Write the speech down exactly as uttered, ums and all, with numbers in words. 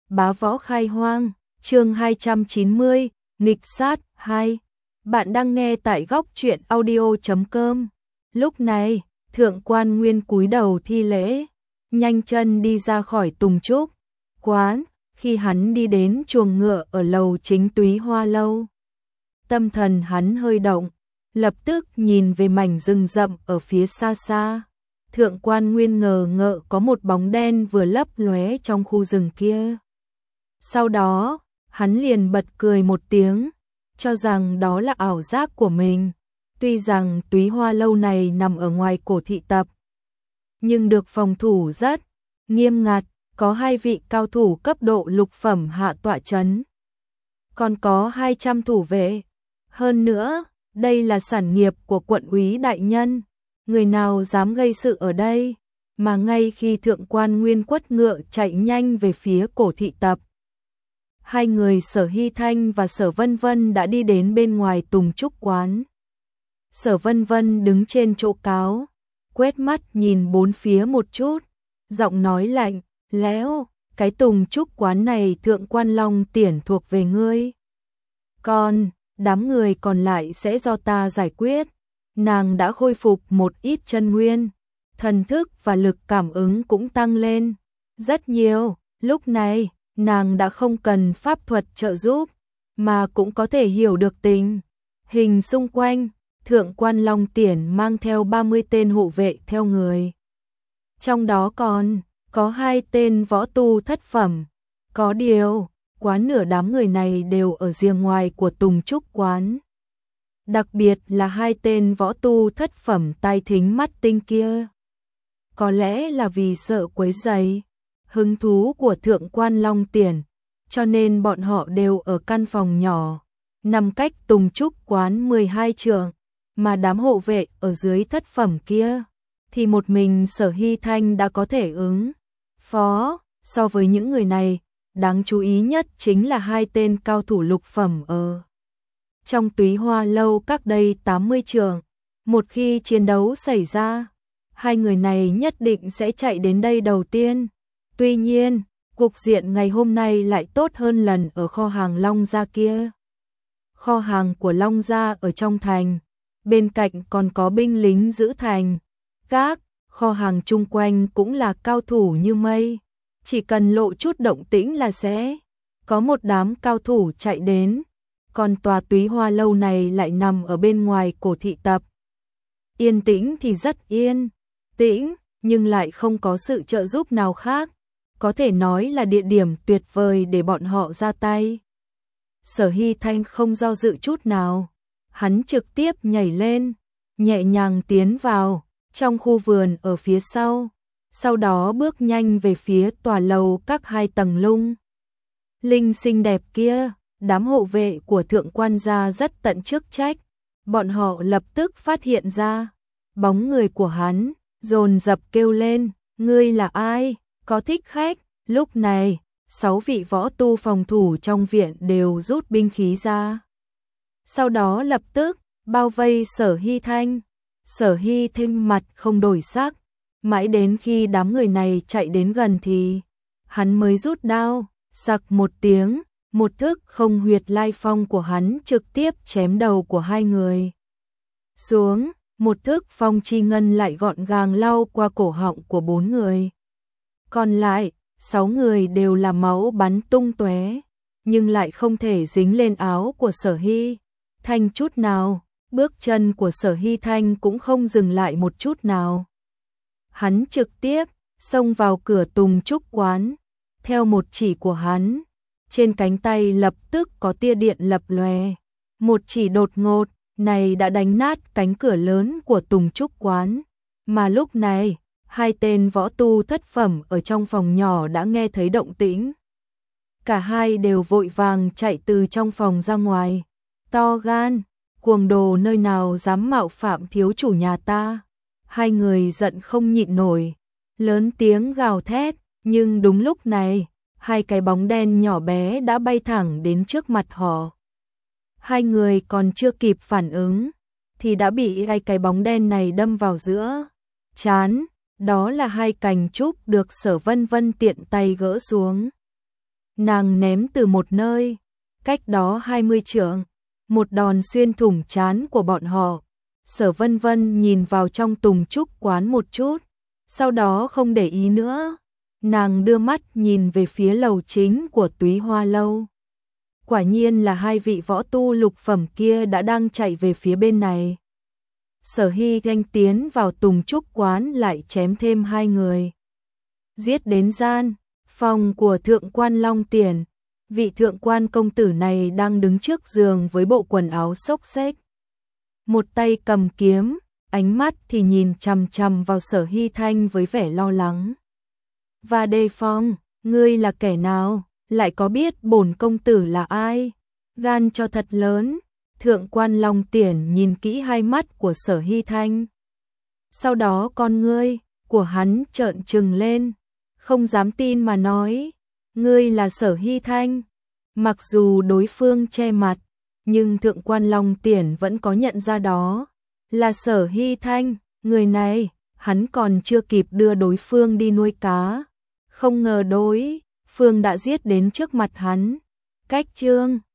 Bá Võ Khai Hoang, chương hai trăm chín mươi, nghịch sát hai. Bạn đang nghe tại góc truyện audio chấm com. Lúc này, Thượng Quan Nguyên cúi đầu thi lễ, nhanh chân đi ra khỏi Tùng Trúc quán. Khi hắn đi đến chuồng ngựa ở lầu chính Túy Hoa lâu, tâm thần hắn hơi động, lập tức nhìn về mảnh rừng rậm ở phía xa xa. Thượng Quan Nguyên ngờ ngợ có một bóng đen vừa lấp lóe trong khu rừng kia. Sau đó, hắn liền bật cười một tiếng, cho rằng đó là ảo giác của mình. Tuy rằng Túy Hoa lâu này nằm ở ngoài cổ thị tập, nhưng được phòng thủ rất nghiêm ngặt, có hai vị cao thủ cấp độ lục phẩm hạ tọa trấn, còn có hai trăm thủ vệ. Hơn nữa, đây là sản nghiệp của quận úy đại nhân, người nào dám gây sự ở đây. Mà ngay khi Thượng Quan Nguyên quất ngựa chạy nhanh về phía cổ thị tập, hai người Sở Hy Thanh và Sở Vân Vân đã đi đến bên ngoài Tùng Trúc quán. Sở Vân Vân đứng trên chỗ cáo, quét mắt nhìn bốn phía một chút, giọng nói lạnh lẽo, cái Tùng Trúc quán này Thượng Quan Long Tiển thuộc về ngươi, còn đám người còn lại sẽ do ta giải quyết. Nàng đã khôi phục một ít chân nguyên, thần thức và lực cảm ứng cũng tăng lên rất nhiều. Lúc này, nàng đã không cần pháp thuật trợ giúp, mà cũng có thể hiểu được tình hình xung quanh. Thượng Quan Long Tiển mang theo ba mươi tên hộ vệ theo người, trong đó còn có hai tên võ tu thất phẩm. Có điều, quá nửa đám người này đều ở rìa ngoài của Tùng Trúc quán. Đặc biệt là hai tên võ tu thất phẩm tai thính mắt tinh kia. Có lẽ là vì sợ quấy rầy hứng thú của Thượng Quan Long Tiển, cho nên bọn họ đều ở căn phòng nhỏ, nằm cách Tùng Trúc quán mười hai trượng, mà đám hộ vệ ở dưới thất phẩm kia, thì một mình Sở Hy Thanh đã có thể ứng phó. So với những người này, đáng chú ý nhất chính là hai tên cao thủ lục phẩm ở trong Túy Hoa lâu cách đây tám mươi trượng. Một khi chiến đấu xảy ra, hai người này nhất định sẽ chạy đến đây đầu tiên. Tuy nhiên, cục diện ngày hôm nay lại tốt hơn lần ở kho hàng Long Gia kia. Kho hàng của Long Gia ở trong thành, bên cạnh còn có binh lính giữ thành. Các kho hàng chung quanh cũng là cao thủ như mây, chỉ cần lộ chút động tĩnh là sẽ có một đám cao thủ chạy đến. Còn tòa Túy Hoa lâu này lại nằm ở bên ngoài cổ thị tập. Yên tĩnh thì rất yên tĩnh, nhưng lại không có sự trợ giúp nào khác, có thể nói là địa điểm tuyệt vời để bọn họ ra tay. Sở Hy Thanh không do dự chút nào, hắn trực tiếp nhảy lên, nhẹ nhàng tiến vào trong khu vườn ở phía sau, sau đó bước nhanh về phía tòa lầu các hai tầng lung linh xinh đẹp kia. Đám hộ vệ của Thượng Quan gia rất tận chức trách, bọn họ lập tức phát hiện ra bóng người của hắn, dồn dập kêu lên, ngươi là ai, có thích khách. Lúc này, sáu vị võ tu phòng thủ trong viện đều rút binh khí ra, sau đó lập tức bao vây Sở Hy Thanh. Sở Hy Thanh mặt không đổi sắc, mãi đến khi đám người này chạy đến gần thì hắn mới rút đao, sặc một tiếng. Một thức không huyệt lai phong của hắn trực tiếp chém đầu của hai người xuống, một thức phong chi ngân lại gọn gàng lau qua cổ họng của bốn người. Còn lại, sáu người đều là máu bắn tung tóe, nhưng lại không thể dính lên áo của Sở Hy Thanh chút nào. Bước chân của Sở Hy Thanh cũng không dừng lại một chút nào. Hắn trực tiếp xông vào cửa Tùng Trúc quán, theo một chỉ của hắn. Trên cánh tay lập tức có tia điện lập lòe, một chỉ đột ngột này đã đánh nát cánh cửa lớn của Tùng Trúc quán. Mà lúc này, hai tên võ tu thất phẩm ở trong phòng nhỏ đã nghe thấy động tĩnh. Cả hai đều vội vàng chạy từ trong phòng ra ngoài. To gan, cuồng đồ, nơi nào dám mạo phạm thiếu chủ nhà ta. Hai người giận không nhịn nổi, lớn tiếng gào thét, nhưng đúng lúc này, hai cái bóng đen nhỏ bé đã bay thẳng đến trước mặt họ. Hai người còn chưa kịp phản ứng, thì đã bị hai cái bóng đen này đâm vào giữa trán. Đó là hai cành trúc được Sở Vân Vân tiện tay gỡ xuống. nàng ném từ một nơi, cách đó hai mươi trượng, một đòn xuyên thủng trán của bọn họ. Sở Vân Vân nhìn vào trong Tùng Trúc quán một chút, sau đó không để ý nữa, nàng đưa mắt nhìn về phía lầu chính của Túy Hoa lâu. Quả nhiên là hai vị võ tu lục phẩm kia đã đang chạy về phía bên này. Sở Hy Thanh tiến vào Tùng Trúc quán lại chém thêm hai người. Giết đến gian, phòng của thượng quan Long Tiền, vị thượng quan công tử này đang đứng trước giường với bộ quần áo xốc xếch. Một tay cầm kiếm, ánh mắt thì nhìn chằm chằm vào Sở Hy Thanh với vẻ lo lắng. Và đề phòng, ngươi là kẻ nào, lại có biết bổn công tử là ai? Gan cho thật lớn. Thượng quan Long Tiền nhìn kỹ hai mắt của Sở Hy Thanh. Sau đó con ngươi của hắn trợn trừng lên, không dám tin mà nói, ngươi là Sở Hy Thanh. Mặc dù đối phương che mặt, nhưng thượng quan Long Tiền vẫn có nhận ra đó là Sở Hy Thanh. Người này, hắn còn chưa kịp đưa đối phương đi nuôi cá, không ngờ đối phương đã giết đến trước mặt hắn. Cách chương